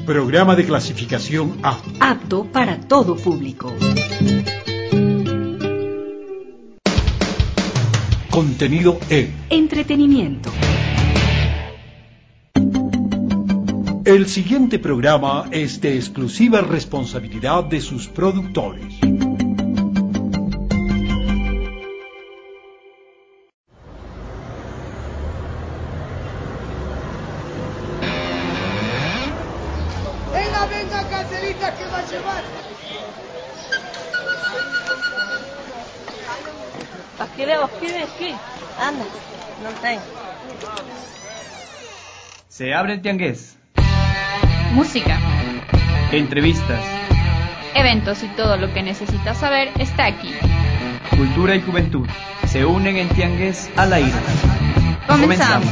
Programa de clasificación A. Apto para todo público. Contenido E. Entretenimiento. El siguiente programa es de exclusiva responsabilidad de sus productores. Venga, Candelita, que va a llevar. Aquí, anda, no tengo. Se abre el tiangués. Música, Entrevistas. eventos y todo lo que necesitas saber está aquí. Cultura y juventud se unen en tiangués al aire. Comenzamos.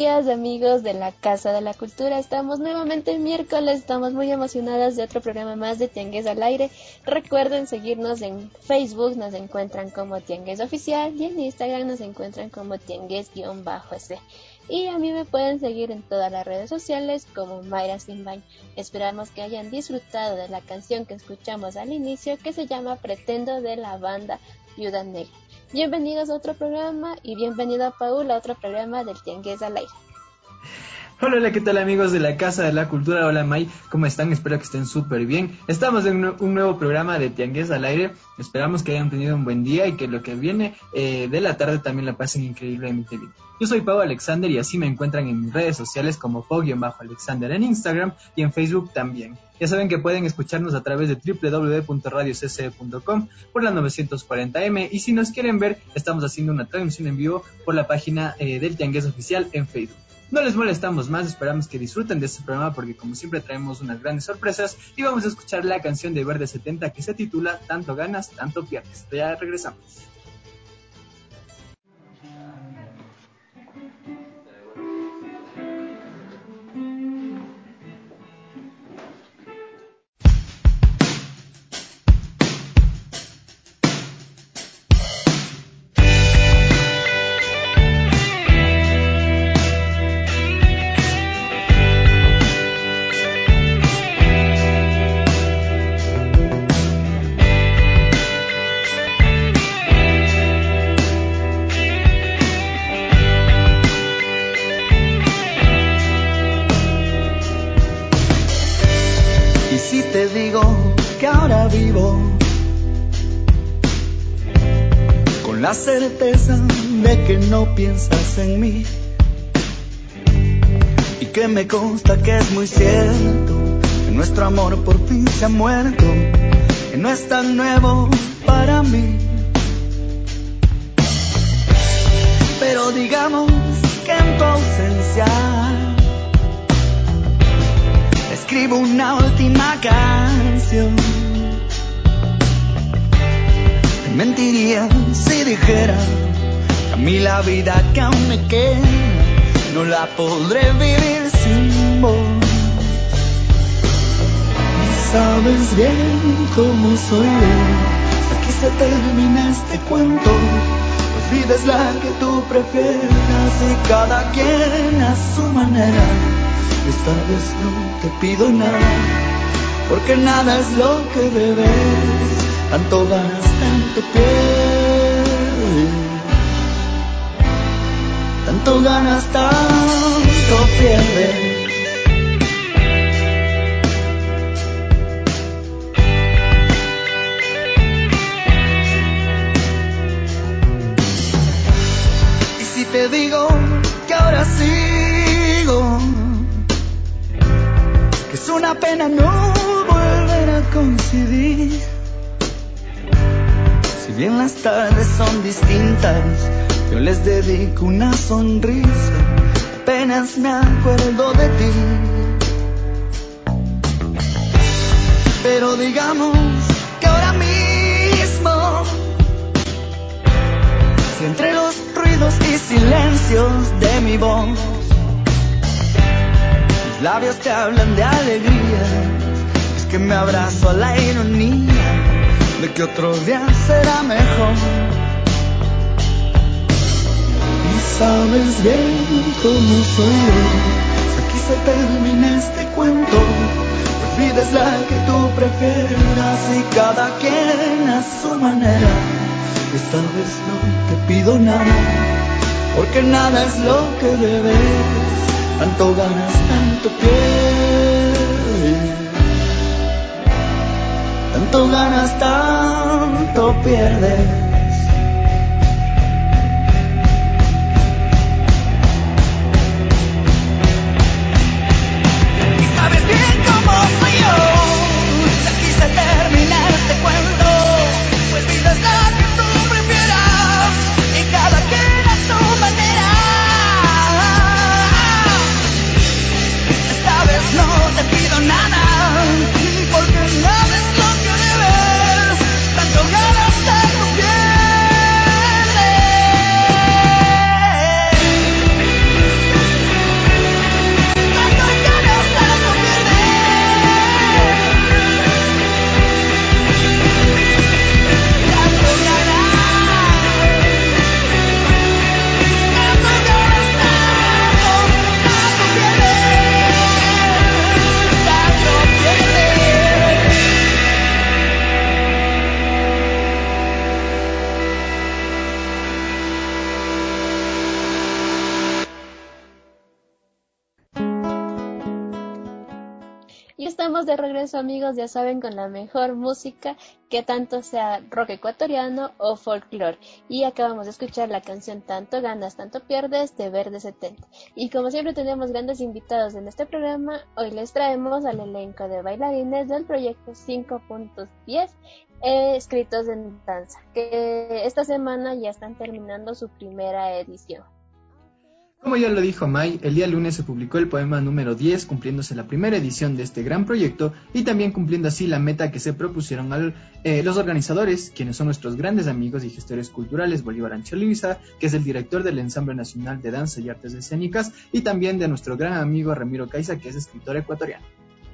días, amigos de la Casa de la Cultura. Estamos nuevamente el miércoles, estamos muy emocionadas de otro programa más de Tianguis al Aire. Recuerden seguirnos en Facebook, nos encuentran como Tianguis Oficial, y en Instagram nos encuentran como Tianguis_S. Y a mí me pueden seguir en todas las redes sociales como Mayra Simbañ. Esperamos que hayan disfrutado de la canción que escuchamos al inicio, que se llama Pretendo, de la banda Viuda Negra. Bienvenidos a otro programa y bienvenido a Paul a otro programa del Tianguis al Aire. Hola, ¿qué tal, amigos de la Casa de la Cultura? Hola, May, ¿cómo están? Espero que estén súper bien. Estamos en un nuevo programa de Tianguis al Aire. Esperamos que hayan tenido un buen día y que lo que viene de la tarde también la pasen increíblemente bien. Yo soy Pau Alexander y así me encuentran en mis redes sociales como Pau_Alexander en Instagram y en Facebook también. Ya saben que pueden escucharnos a través de www.radiocce.com por la 940M, y si nos quieren ver, estamos haciendo una transmisión en vivo por la página del Tianguis Oficial en Facebook. No les molestamos más, esperamos que disfruten de este programa porque como siempre traemos unas grandes sorpresas y vamos a escuchar la canción de Verde 70 que se titula Tanto ganas, tanto pierdes. Ya regresamos. Te digo que ahora vivo con la certeza de que no piensas en mí, y que me consta que es muy cierto que nuestro amor por fin se ha muerto, que no es tan nuevo para mí. Pero digamos que en tu ausencia escribo una última canción. Te mentiría si dijera que a mí la vida que aún me queda no la podré vivir sin vos. Y sabes bien cómo soy yo. Aquí se termina este cuento. Pues vida es la que tú prefieras y cada quien a su manera. Esta vez no te pido nada, porque nada es lo que debes. Tanto ganas, tanto pierdes. Tanto ganas, tanto pierdes. Y si te digo que ahora sigo, que es una pena no volver a coincidir. Si bien las tardes son distintas, yo les dedico una sonrisa, apenas me acuerdo de ti. Pero digamos que ahora mismo, si entre los ruidos y silencios de mi voz labios te hablan de alegría, es que me abrazo a la ironía de que otro día será mejor. Y sabes bien cómo soy yo. Aquí se termina este cuento. Pues vida es la que tú prefieras y cada quien a su manera. Esta vez no te pido nada, porque nada es lo que debes. Tanto ganas, tanto pierdes. Tanto ganas, tanto pierdes. Y sabes bien cómo soy yo. Aquí se termina este cuento. Pues vida es la que tú prefieras y cada quien a su manera. No te pido nada, porque nada es lo que debes. Tanto ganas, tanto pierdes. estamos de regreso, amigos, ya saben, con la mejor música, que tanto sea rock ecuatoriano o folclore. Y acabamos de escuchar la canción Tanto ganas, tanto pierdes de Verde 70. Y como siempre tenemos grandes invitados en este programa, hoy les traemos al elenco de bailarines del proyecto 5.10, escritos en danza, que esta semana ya están terminando su primera edición. Como ya lo dijo May, el día lunes se publicó el poema número 10, cumpliéndose la primera edición de este gran proyecto y también cumpliendo así la meta que se propusieron los organizadores, quienes son nuestros grandes amigos y gestores culturales, Bolívar Ancholiza, que es el director del Ensamble Nacional de Danza y Artes Escénicas, y también de nuestro gran amigo Ramiro Caiza, que es escritor ecuatoriano.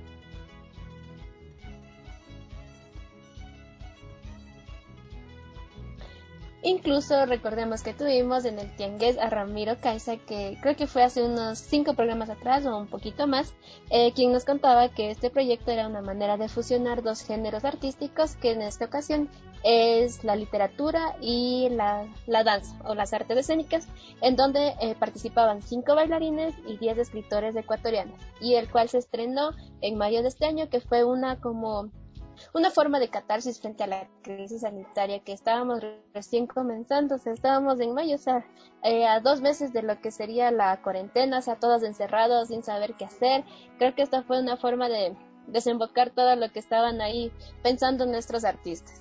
Incluso recordemos que tuvimos en el Tiangués a Ramiro Caiza, que creo que fue hace unos 5 programas atrás o un poquito más, quien nos contaba que este proyecto era una manera de fusionar 2 géneros artísticos, que en esta ocasión es la literatura y la danza o las artes escénicas, en donde participaban 5 bailarines y 10 escritores ecuatorianos, y el cual se estrenó en mayo de este año, que fue una forma de catarsis frente a la crisis sanitaria que estábamos recién comenzando. O sea, estábamos en mayo, o sea, a 2 meses de lo que sería la cuarentena, o sea, todos encerrados sin saber qué hacer. Creo que esta fue una forma de desembocar todo lo que estaban ahí pensando nuestros artistas.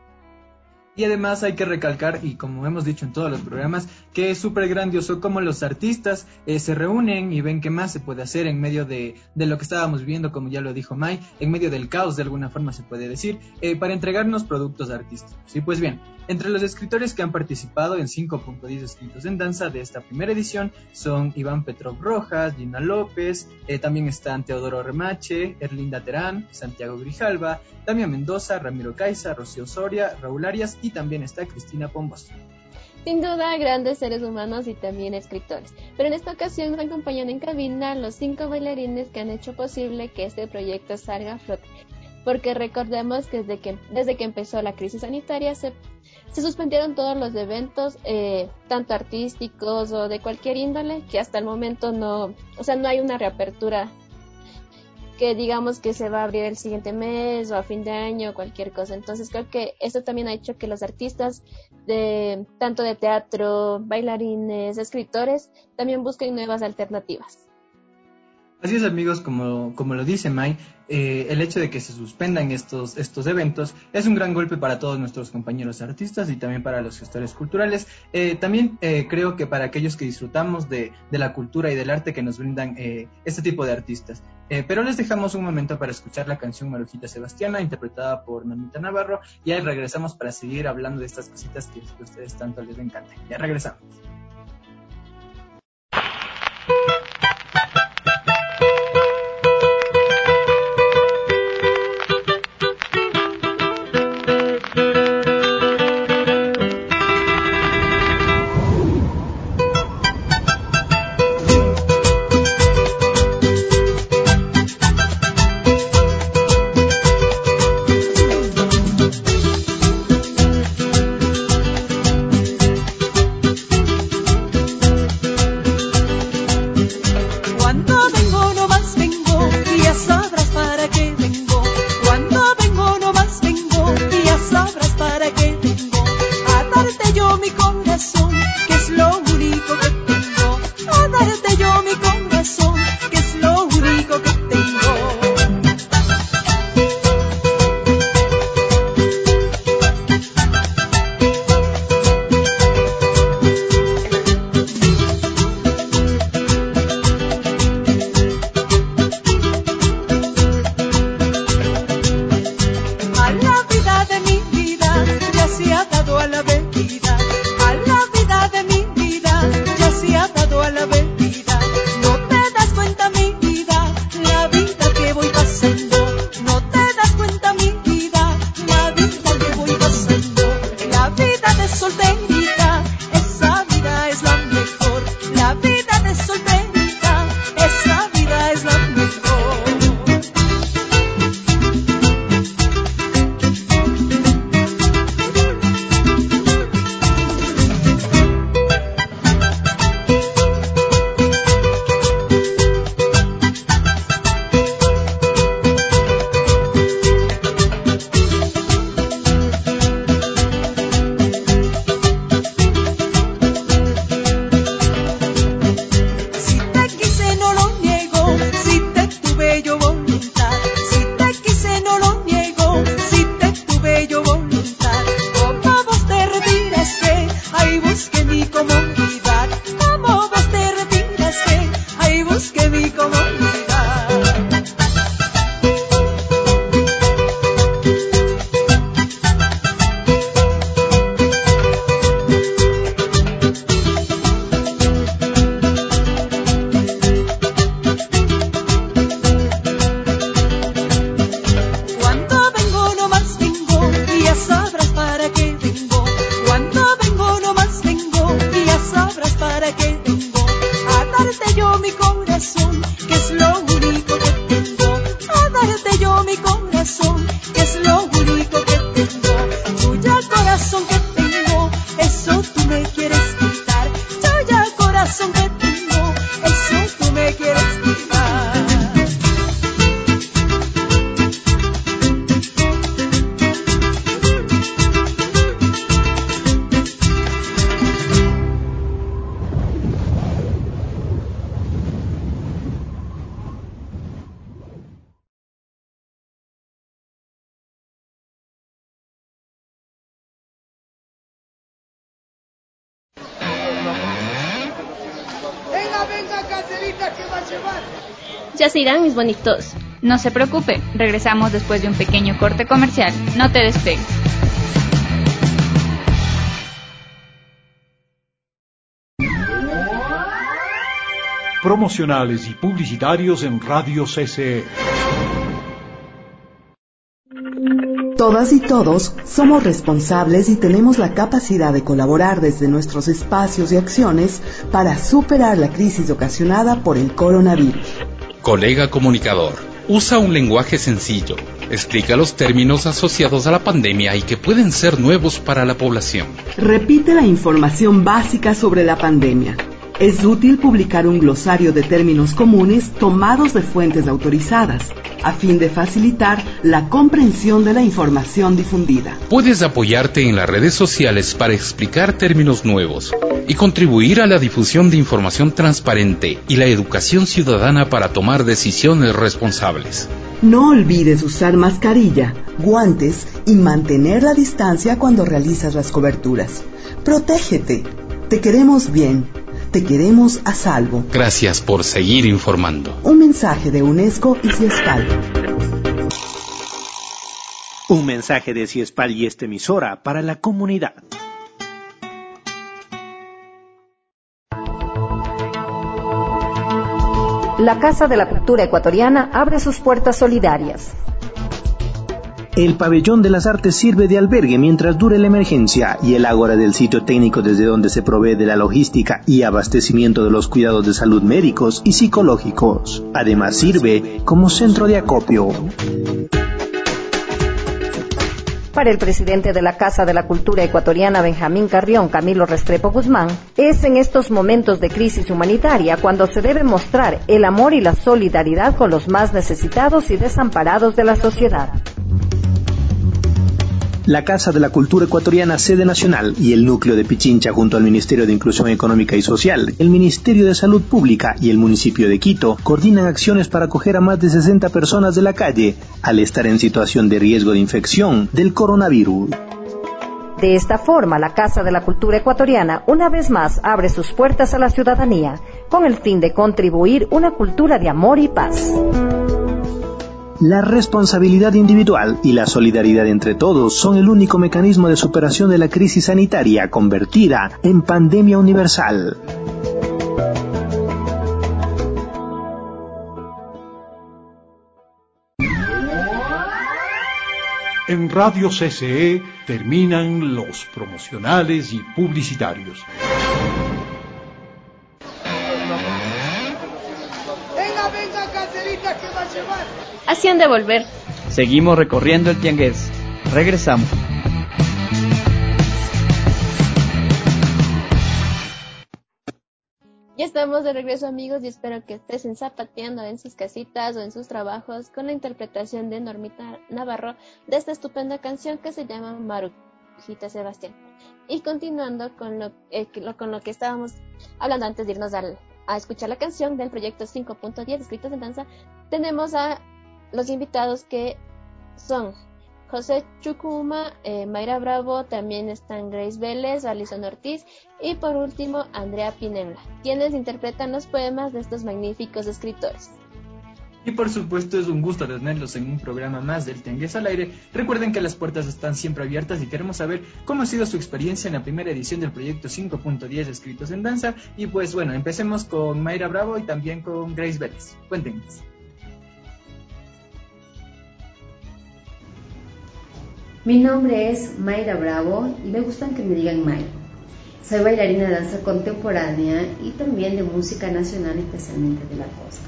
Y además hay que recalcar, y como hemos dicho en todos los programas, que es súper grandioso cómo los artistas se reúnen y ven qué más se puede hacer en medio de lo que estábamos viviendo, como ya lo dijo May, en medio del caos, de alguna forma se puede decir, para entregarnos productos artísticos. Y pues bien, entre los escritores que han participado en 5.10 escritos en danza de esta primera edición son Iván Petrov Rojas, Gina López, también están Teodoro Remache, Erlinda Terán, Santiago Grijalva, Damián Mendoza, Ramiro Caiza, Rocío Soria, Raúl Arias y también está Cristina Pombos. Sin duda, grandes seres humanos y también escritores. Pero en esta ocasión nos acompañan en cabina los 5 bailarines que han hecho posible que este proyecto salga a flote. Porque recordemos que desde que empezó la crisis sanitaria se suspendieron todos los eventos, tanto artísticos o de cualquier índole, que hasta el momento no hay una reapertura que digamos que se va a abrir el siguiente mes o a fin de año o cualquier cosa. Entonces creo que esto también ha hecho que los artistas tanto de teatro, bailarines, escritores, también busquen nuevas alternativas. Así es, amigos, como lo dice May, el hecho de que se suspendan estos eventos es un gran golpe para todos nuestros compañeros artistas y también para los gestores culturales. También creo que para aquellos que disfrutamos de la cultura y del arte que nos brindan este tipo de artistas. Pero les dejamos un momento para escuchar la canción Marujita Sebastiana, interpretada por Normita Navarro, y ahí regresamos para seguir hablando de estas cositas que a ustedes tanto les encantan. Ya regresamos. caserita que va a llevar. Ya se irán mis bonitos. No se preocupe, regresamos después de un pequeño corte comercial. No te despegues. Promocionales y publicitarios en Radio CCE. Todas y todos somos responsables y tenemos la capacidad de colaborar desde nuestros espacios y acciones para superar la crisis ocasionada por el coronavirus. Colega comunicador, usa un lenguaje sencillo, explica los términos asociados a la pandemia y que pueden ser nuevos para la población. Repite la información básica sobre la pandemia. Es útil publicar un glosario de términos comunes tomados de fuentes autorizadas, a fin de facilitar la comprensión de la información difundida. Puedes apoyarte en las redes sociales para explicar términos nuevos y contribuir a la difusión de información transparente y la educación ciudadana para tomar decisiones responsables. No olvides usar mascarilla, guantes y mantener la distancia cuando realizas las coberturas. Protégete. Te queremos bien. Te queremos a salvo. Gracias por seguir informando. Un mensaje de UNESCO y Ciespal. Un mensaje de Ciespal y esta emisora para la comunidad. La Casa de la Cultura Ecuatoriana abre sus puertas solidarias. El pabellón de las artes sirve de albergue mientras dure la emergencia y el ágora del sitio técnico desde donde se provee de la logística y abastecimiento de los cuidados de salud médicos y psicológicos. Además sirve como centro de acopio. Para el presidente de la Casa de la Cultura Ecuatoriana, Benjamín Carrión, Camilo Restrepo Guzmán, es en estos momentos de crisis humanitaria cuando se debe mostrar el amor y la solidaridad con los más necesitados y desamparados de la sociedad. La Casa de la Cultura Ecuatoriana, sede nacional, y el núcleo de Pichincha junto al Ministerio de Inclusión Económica y Social, el Ministerio de Salud Pública y el municipio de Quito coordinan acciones para acoger a más de 60 personas de la calle al estar en situación de riesgo de infección del coronavirus. De esta forma, la Casa de la Cultura Ecuatoriana una vez más abre sus puertas a la ciudadanía con el fin de contribuir una cultura de amor y paz. La responsabilidad individual y la solidaridad entre todos son el único mecanismo de superación de la crisis sanitaria convertida en pandemia universal. En Radio CCE terminan los promocionales y publicitarios. Venga, caserita que va a llevar. Así han de volver. Seguimos recorriendo el tiangués. Regresamos. Ya estamos de regreso, amigos, y espero que estén zapateando en sus casitas o en sus trabajos con la interpretación de Normita Navarro de esta estupenda canción que se llama Marujita Sebastián. Y continuando con lo que estábamos hablando antes de irnos a escuchar la canción del proyecto 5.10 Escritos en Danza, tenemos a los invitados que son José Chucuma, Mayra Bravo, también están Grace Vélez, Alison Ortiz y por último Andrea Pinebla, quienes interpretan los poemas de estos magníficos escritores. Y por supuesto es un gusto tenerlos en un programa más del Tiangués al Aire. Recuerden que las puertas están siempre abiertas y queremos saber cómo ha sido su experiencia en la primera edición del proyecto 5.10 Escritos en Danza. Y pues bueno, empecemos con Mayra Bravo y también con Grace Vélez. Cuéntenos. Mi nombre es Mayra Bravo y me gustan que me digan May. Soy bailarina de danza contemporánea y también de música nacional, especialmente de la costa.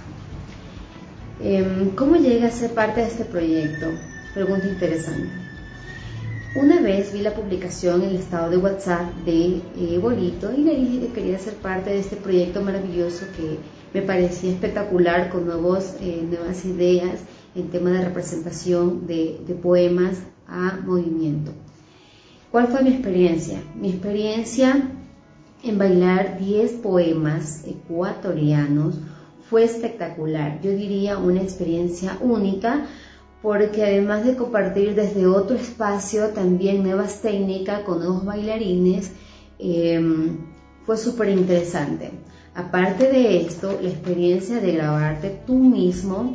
¿Cómo llegué a ser parte de este proyecto? Pregunta interesante. Una vez vi la publicación en el estado de WhatsApp de Bolito y le dije que quería ser parte de este proyecto maravilloso que me parecía espectacular, con nuevas ideas en tema de representación de poemas a movimiento. ¿Cuál fue mi experiencia? Mi experiencia en bailar 10 poemas ecuatorianos fue espectacular. Yo diría una experiencia única, porque además de compartir desde otro espacio también nuevas técnicas con nuevos bailarines, fue súper interesante. Aparte de esto, la experiencia de grabarte tú mismo,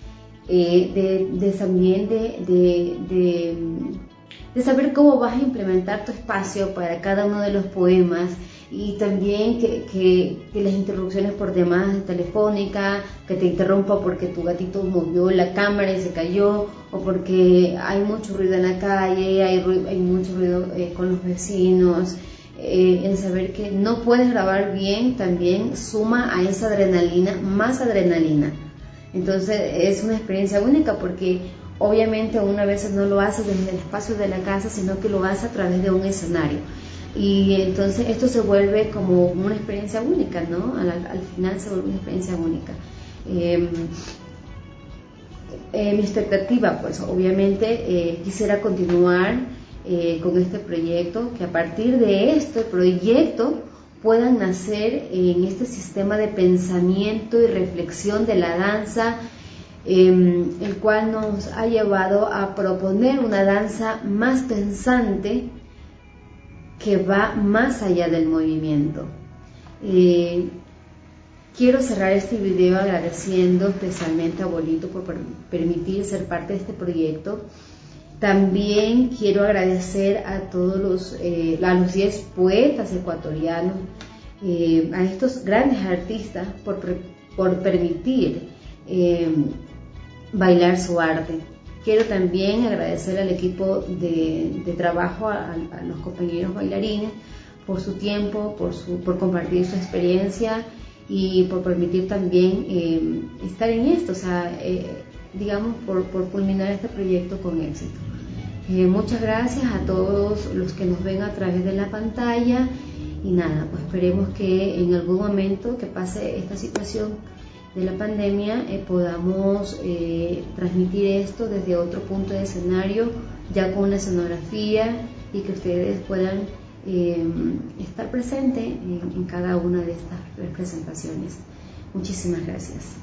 también de saber cómo vas a implementar tu espacio para cada uno de los poemas, y también que las interrupciones por llamadas telefónica, que te interrumpa porque tu gatito movió la cámara y se cayó, o porque hay mucho ruido en la calle, hay mucho ruido con los vecinos. En saber que no puedes grabar bien también suma a esa adrenalina, más adrenalina. Entonces es una experiencia única, porque obviamente una vez no lo haces desde el espacio de la casa, sino que lo haces a través de un escenario. Y entonces esto se vuelve como una experiencia única, ¿no? Al final se vuelve una experiencia única. Mi expectativa, pues obviamente quisiera continuar con este proyecto, que a partir de este proyecto puedan nacer en este sistema de pensamiento y reflexión de la danza, el cual nos ha llevado a proponer una danza más pensante, que va más allá del movimiento. Quiero cerrar este video agradeciendo especialmente a Bolito por permitir ser parte de este proyecto. También quiero agradecer a todos a los 10 poetas ecuatorianos, a estos grandes artistas por permitir bailar su arte. Quiero también agradecer al equipo de trabajo, a los compañeros bailarines, por su tiempo, por compartir su experiencia y por permitir también estar en esto, digamos, por culminar este proyecto con éxito. Muchas gracias a todos los que nos ven a través de la pantalla, y nada, pues esperemos que en algún momento que pase esta situación de la pandemia podamos transmitir esto desde otro punto de escenario, ya con una escenografía, y que ustedes puedan estar presentes en cada una de estas presentaciones. Muchísimas gracias.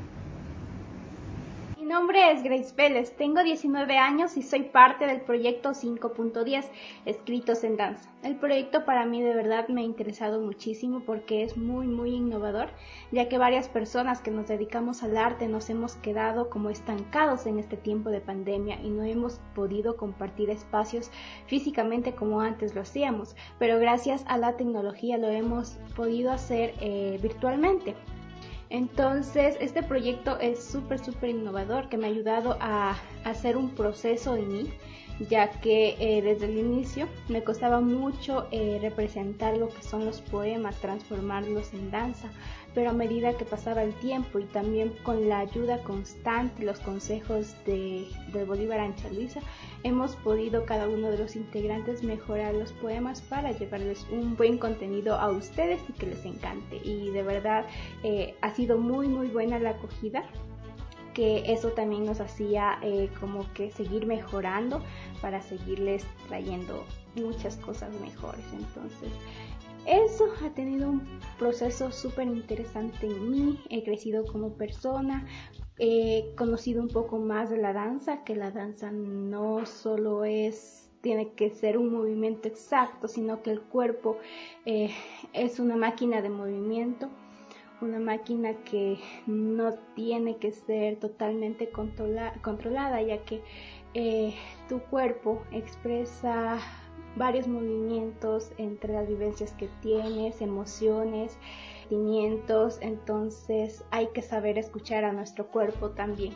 Mi nombre es Grace Vélez, tengo 19 años y soy parte del proyecto 5.10, Escritos en Danza. El proyecto para mí de verdad me ha interesado muchísimo porque es muy innovador, ya que varias personas que nos dedicamos al arte nos hemos quedado como estancados en este tiempo de pandemia y no hemos podido compartir espacios físicamente como antes lo hacíamos, pero gracias a la tecnología lo hemos podido hacer virtualmente. Entonces, este proyecto es súper innovador, que me ha ayudado a hacer un proceso en mí, ya que desde el inicio me costaba mucho representar lo que son los poemas, transformarlos en danza, pero a medida que pasaba el tiempo y también con la ayuda constante y los consejos de Bolívar Ancha Luisa, hemos podido cada uno de los integrantes mejorar los poemas para llevarles un buen contenido a ustedes y que les encante. Y de verdad ha sido muy buena la acogida, que eso también nos hacía como que seguir mejorando para seguirles trayendo muchas cosas mejores. Entonces eso ha tenido un proceso súper interesante en mí, he crecido como persona, he conocido un poco más de la danza, que la danza no solo tiene que ser un movimiento exacto, sino que el cuerpo es una máquina de movimiento, una máquina que no tiene que ser totalmente controlada, ya que tu cuerpo expresa varios movimientos entre las vivencias que tienes, emociones, sentimientos, entonces hay que saber escuchar a nuestro cuerpo también.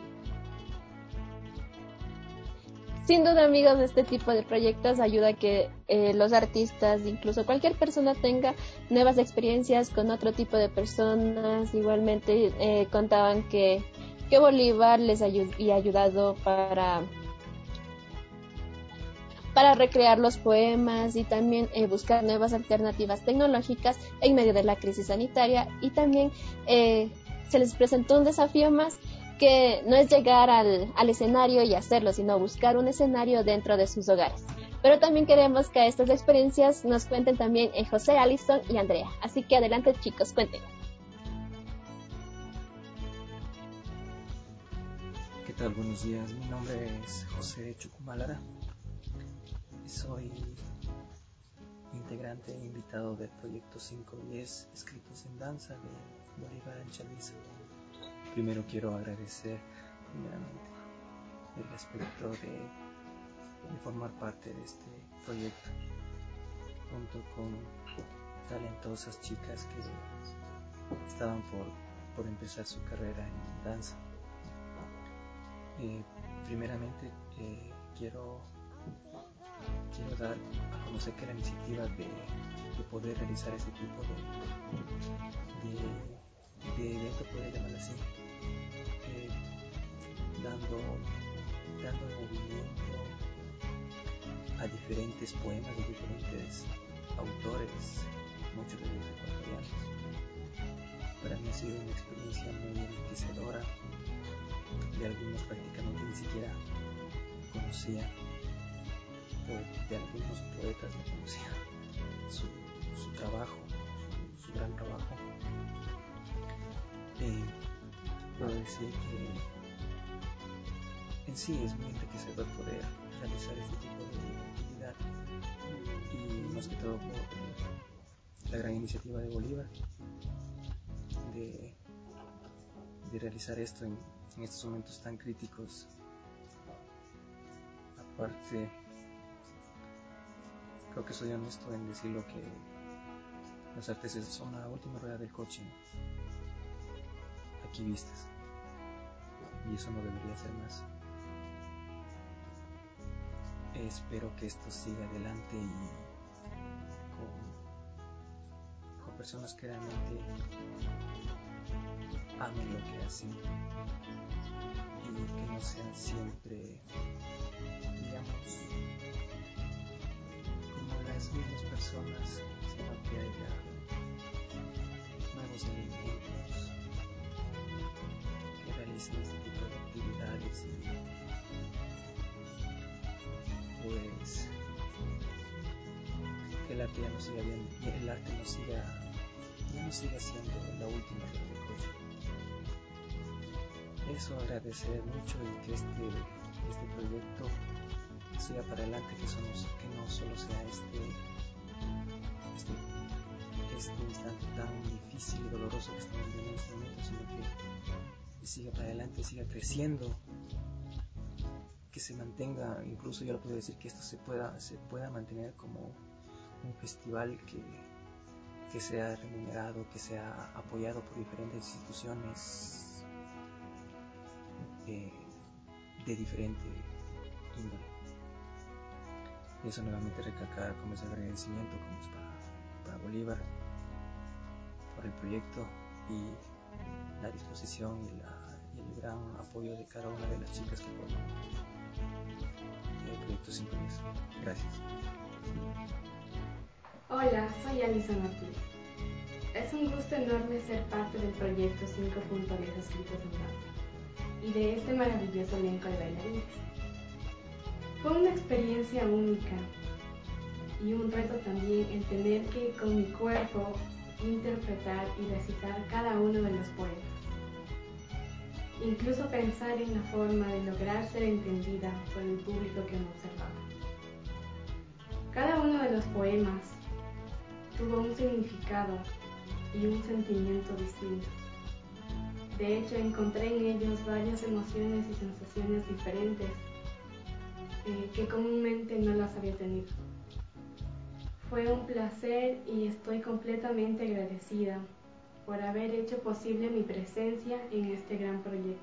Sin duda, amigos, este tipo de proyectos ayuda a que los artistas, incluso cualquier persona, tenga nuevas experiencias con otro tipo de personas. Igualmente contaban que Bolívar les había ayudado para recrear los poemas y también buscar nuevas alternativas tecnológicas en medio de la crisis sanitaria, y también se les presentó un desafío más, que no es llegar al escenario y hacerlo, sino buscar un escenario dentro de sus hogares. Pero también queremos que estas experiencias nos cuenten también José, Alison y Andrea. Así que adelante, chicos, cuenten. ¿Qué tal? Buenos días. Mi nombre es José Chucumalara. Soy integrante e invitado del proyecto 510 Escritos en Danza de Bolívar en Chalisa. Primero quiero agradecer primeramente el aspecto de formar parte de este proyecto junto con talentosas chicas que estaban por empezar su carrera en danza. Primeramente quiero dar a conocer que la iniciativa de poder realizar este tipo de evento, puede llamar así, dando movimiento a diferentes poemas de diferentes autores, muchos de ellos ecuatorianos. Para mí ha sido una experiencia muy enriquecedora. De algunos prácticamente ni siquiera conocía, de algunos poetas no conocía su trabajo, su gran trabajo. Puedo decir que en sí es muy enriquecedor poder realizar este tipo de actividad, y más que todo por la gran iniciativa de Bolívar de realizar esto en estos momentos tan críticos. Aparte, creo que soy honesto en decir lo que las artes son la última rueda del coche aquí vistas, y eso no debería ser más. Espero que esto siga adelante y con personas que realmente amen lo que hacen y que no sean siempre, digamos, como las mismas personas, sino que haya nuevos elementos que realicen este tipo de actividades y pues que el arte ya no siga bien, el arte no siga siendo la última rueda del coche. Eso, agradecer mucho y que este proyecto siga para adelante, que no solo sea este instante tan difícil y doloroso que estamos viviendo en este momento, sino que siga para adelante, siga creciendo, que se mantenga. Incluso yo le puedo decir que esto se pueda mantener como un festival que sea remunerado, que sea apoyado por diferentes instituciones de diferente índole. Y eso nuevamente recalcar como ese agradecimiento como es para Bolívar por el proyecto y la disposición y el gran apoyo de cada una de las chicas que forman el proyecto 510. Gracias. Hola, soy Alison Ortiz. Es un gusto enorme ser parte del proyecto 5.10 Escritos en Danza y de este maravilloso elenco de bailarines. Fue una experiencia única y un reto también el tener que con mi cuerpo interpretar y recitar cada uno de los poemas. Incluso pensar en la forma de lograr ser entendida por el público que me observaba. Cada uno de los poemas tuvo un significado y un sentimiento distinto. De hecho, encontré en ellos varias emociones y sensaciones diferentes que comúnmente no las había tenido. Fue un placer y estoy completamente agradecida por haber hecho posible mi presencia en este gran proyecto.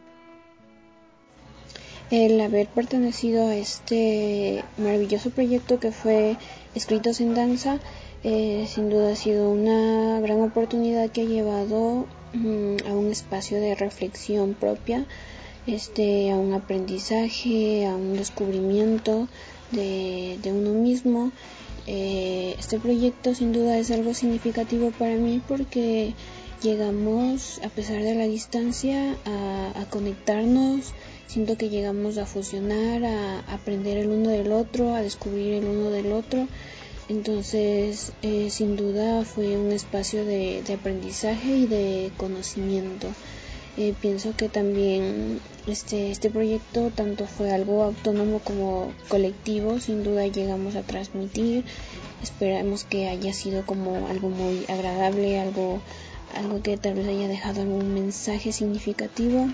El haber pertenecido a este maravilloso proyecto que fue Escritos en Danza, sin duda ha sido una gran oportunidad que ha llevado a un espacio de reflexión propia, a un aprendizaje, a un descubrimiento de uno mismo. Este proyecto sin duda es algo significativo para mí porque llegamos, a pesar de la distancia, a conectarnos. Siento que llegamos a fusionar, a aprender el uno del otro, a descubrir el uno del otro. Entonces, sin duda fue un espacio de aprendizaje y de conocimiento. Pienso que también este proyecto tanto fue algo autónomo como colectivo. Sin duda llegamos a transmitir esperamos que haya sido como algo muy agradable, algo que tal vez haya dejado algún mensaje significativo.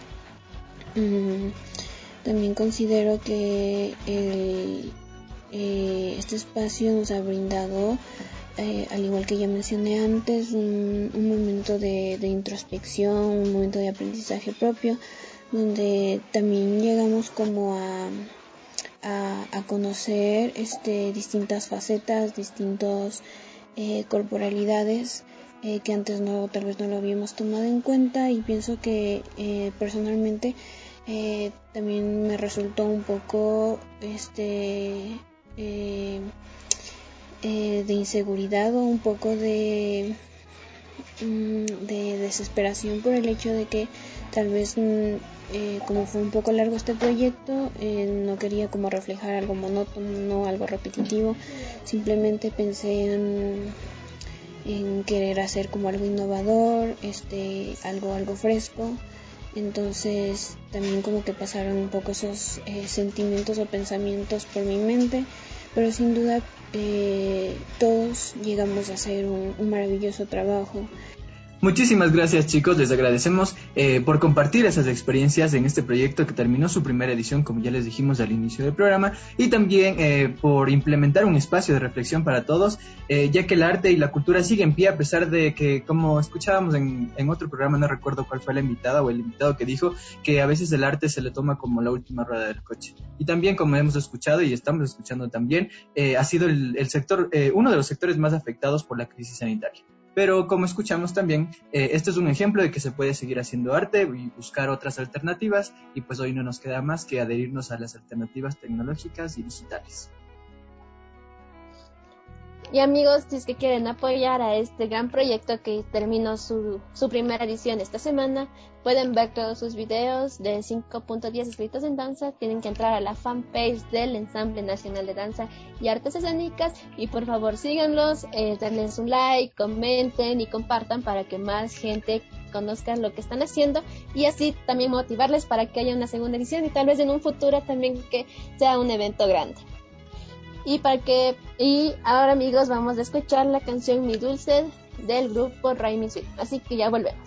También considero que este espacio nos ha brindado, al igual que ya mencioné antes, un momento de introspección, un momento de aprendizaje propio, donde también llegamos como a conocer distintas facetas, distintas corporalidades que antes tal vez no lo habíamos tomado en cuenta, y pienso que personalmente también me resultó un poco de inseguridad o un poco de desesperación por el hecho de que tal vez como fue un poco largo este proyecto, no quería como reflejar algo monótono, algo repetitivo. Simplemente pensé en querer hacer como algo innovador, algo fresco. Entonces también como que pasaron un poco esos sentimientos o pensamientos por mi mente, pero sin duda todos llegamos a hacer un maravilloso trabajo. Muchísimas gracias, chicos, les agradecemos por compartir esas experiencias en este proyecto que terminó su primera edición, como ya les dijimos al inicio del programa, y también por implementar un espacio de reflexión para todos, ya que el arte y la cultura siguen en pie, a pesar de que, como escuchábamos en otro programa, no recuerdo cuál fue la invitada o el invitado que dijo que a veces el arte se le toma como la última rueda del coche. Y también, como hemos escuchado y estamos escuchando también, ha sido el sector, uno de los sectores más afectados por la crisis sanitaria. Pero como escuchamos también, este es un ejemplo de que se puede seguir haciendo arte y buscar otras alternativas, y pues hoy no nos queda más que adherirnos a las alternativas tecnológicas y digitales. Y amigos, si es que quieren apoyar a este gran proyecto que terminó su primera edición esta semana, pueden ver todos sus videos de 5.10 escritos en danza. Tienen que entrar a la fanpage del Ensamble Nacional de Danza y Artes Escénicas, y por favor síganlos, denles un like, comenten y compartan para que más gente conozca lo que están haciendo, y así también motivarles para que haya una segunda edición y tal vez en un futuro también que sea un evento grande. Y ahora, amigos, vamos a escuchar la canción Mi Dulce del grupo Raimi Sweet. Así que ya volvemos.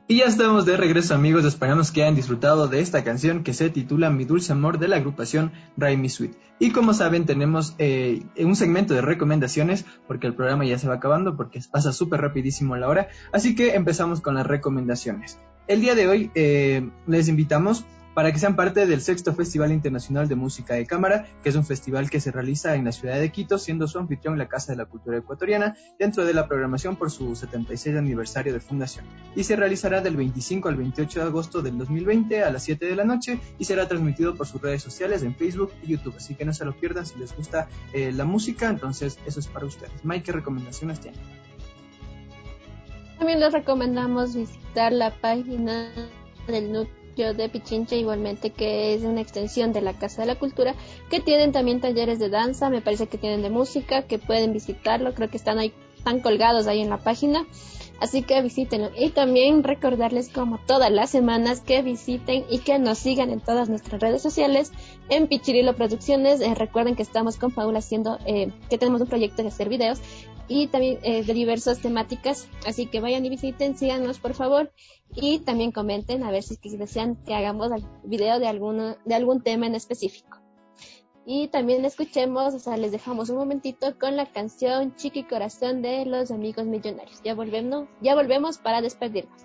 Y ya estamos de regreso, amigos. Esperamos que hayan disfrutado de esta canción que se titula Mi Dulce Amor, de la agrupación Raimi Sweet. Y como saben, tenemos un segmento de recomendaciones, porque el programa ya se va acabando, porque pasa súper rapidísimo la hora. Así que empezamos con las recomendaciones. El día de hoy les invitamos para que sean parte del 6º Festival Internacional de Música de Cámara, que es un festival que se realiza en la ciudad de Quito, siendo su anfitrión la Casa de la Cultura Ecuatoriana, dentro de la programación por su 76 aniversario de fundación. Y se realizará del 25 al 28 de agosto del 2020 a las 7 de la noche y será transmitido por sus redes sociales en Facebook y YouTube. Así que no se lo pierdan si les gusta la música, entonces eso es para ustedes. Mike, ¿qué recomendaciones tienen? También les recomendamos visitar la página del núcleo de Pichincha, igualmente, que es una extensión de la Casa de la Cultura, que tienen también talleres de danza, me parece que tienen de música, que pueden visitarlo, creo que están colgados ahí en la página, así que visítenlo. Y también recordarles, como todas las semanas, que visiten y que nos sigan en todas nuestras redes sociales, en Pichirilo Producciones. Recuerden que estamos con Paula haciendo, que tenemos un proyecto de hacer videos y también de diversas temáticas, así que vayan y visiten, síganos por favor, y también comenten a ver si desean que hagamos video de algún tema en específico. Y también escuchemos, les dejamos un momentito con la canción Chiqui Corazón de Los Amigos Millonarios. Ya volvemos para despedirnos.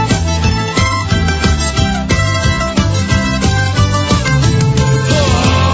Oh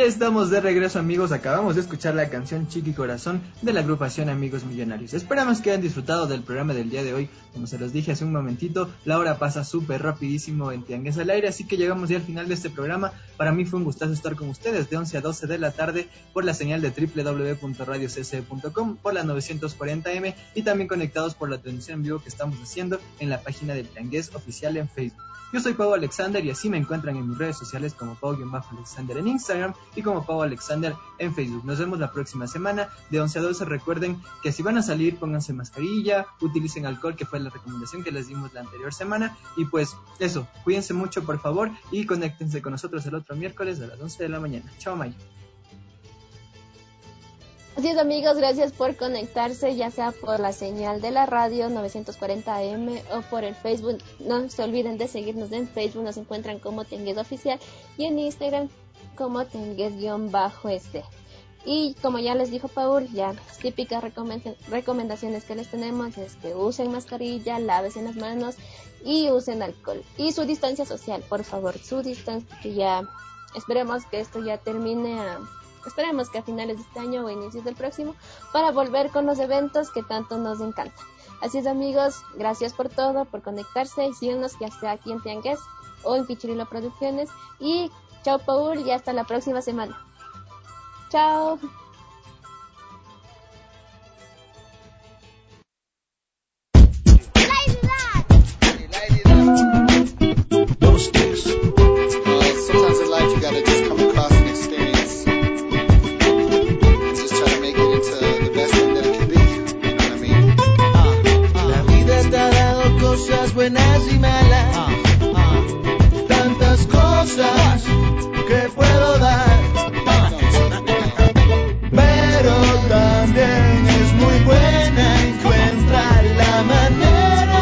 estamos de regreso, amigos. Acabamos de escuchar la canción Chiqui Corazón de la agrupación Amigos Millonarios. Esperamos que hayan disfrutado del programa del día de hoy. Como se los dije hace un momentito, la hora pasa súper rapidísimo en Tiangués al Aire, así que llegamos ya al final de este programa. Para mí fue un gustazo estar con ustedes de 11 a 12 de la tarde por la señal de www.radiocc.com, por la 940M y también conectados por la transmisión en vivo que estamos haciendo en la página del Tiangués Oficial en Facebook. Yo soy Pau Alexander y así me encuentran en mis redes sociales como Pau-Alexander en Instagram y como Pau Alexander en Facebook. Nos vemos la próxima semana de 11 a 12. Recuerden que si van a salir, pónganse mascarilla, utilicen alcohol, que fue la recomendación que les dimos la anterior semana. Y pues eso, cuídense mucho por favor y conéctense con nosotros el otro miércoles a las 11 de la mañana. Chao, May. Así es, amigos, gracias por conectarse, ya sea por la señal de la radio 940 AM o por el Facebook. No se olviden de seguirnos en Facebook, nos encuentran como Tiangués Oficial y en Instagram como Tiangués_. Y como ya les dijo Paul, ya las típicas recomendaciones que les tenemos es que usen mascarilla, lávense las manos y usen alcohol. Y su distancia social, por favor, su distancia, que ya esperemos que esto ya termine Esperemos que a finales de este año o inicios del próximo para volver con los eventos que tanto nos encantan. Así es, amigos, gracias por todo, por conectarse y síganos ya sea aquí en Tiangués o en Pichirilo Producciones. Y chao, Paul, y hasta la próxima semana. Chao. Sometimes in life you gotta just come across an experience and just try to make it into the best thing that it can be. You know what I mean? La vida te ha dado cosas buenas y malas, tantas cosas que puedo dar, pero también es muy buena, encuentra la manera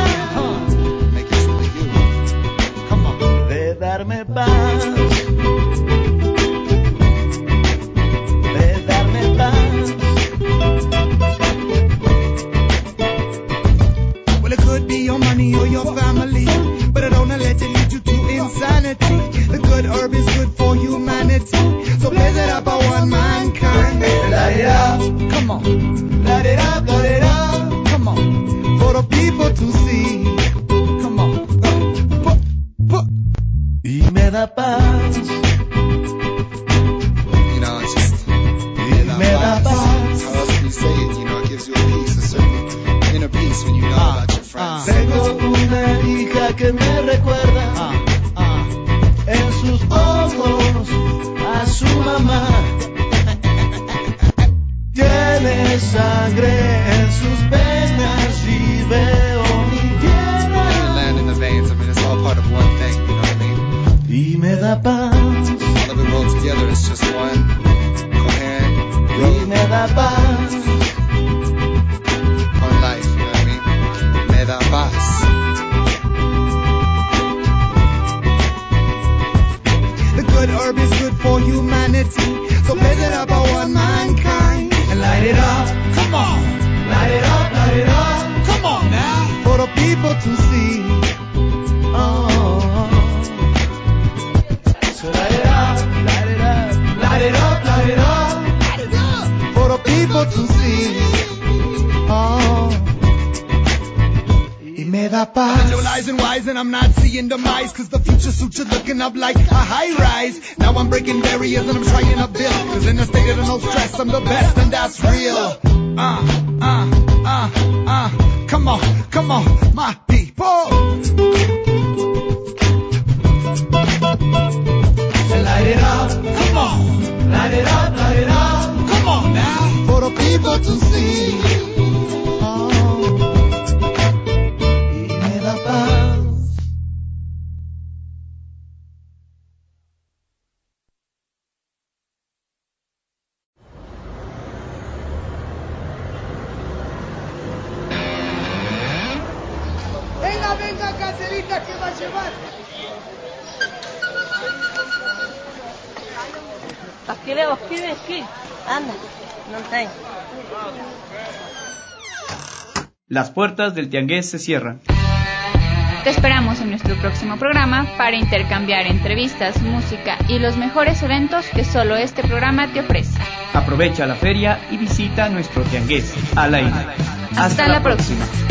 de darme paz. Or your family, but I don't let it lead you to insanity. The good herb is good for humanity, so blaze it up, I want mankind. Light it up, come on. Light it up, come on. For the people to see, come on. Y me da paz. You know, it's just me da paz. How else can you say it? You know, it gives you a peace, a certain inner peace when you know about your friends. Tengo una hija que me recuerda en sus ojos a su mamá. Tiene sangre en sus venas y veo mi tierra. The land in the veins, I mean, it's all part of one thing, you know what I mean? Y me da paz. All of it rolled together, it's just one coherent road. Y me da paz. On life, you know what I mean? Me da paz. The good herb is good for humanity, so blaze it up, I want mankind. And light it up, come on. Light it up, come on now. For the people to see. Oh. So light it up, light it up, light it up, light it up, light it up. For the people to see. Oh. Y me da paz. I'm visualizing wise and I'm not seeing demise, cause the future suits you looking up like a high rise. Now I'm breaking barriers and I'm trying to build, cause in a state of no stress I'm the best and that's real. Come on, my people. Light it up, come on. Light it up, come on now. For the people to see. Venga, caserita, que va a llevar. Aqui. Anda, não tem. Las puertas del Tiangués se cierran. Te esperamos en nuestro próximo programa para intercambiar entrevistas, música y los mejores eventos que solo este programa te ofrece. Aprovecha la feria y visita nuestro Tiangués al aire. Hasta la próxima.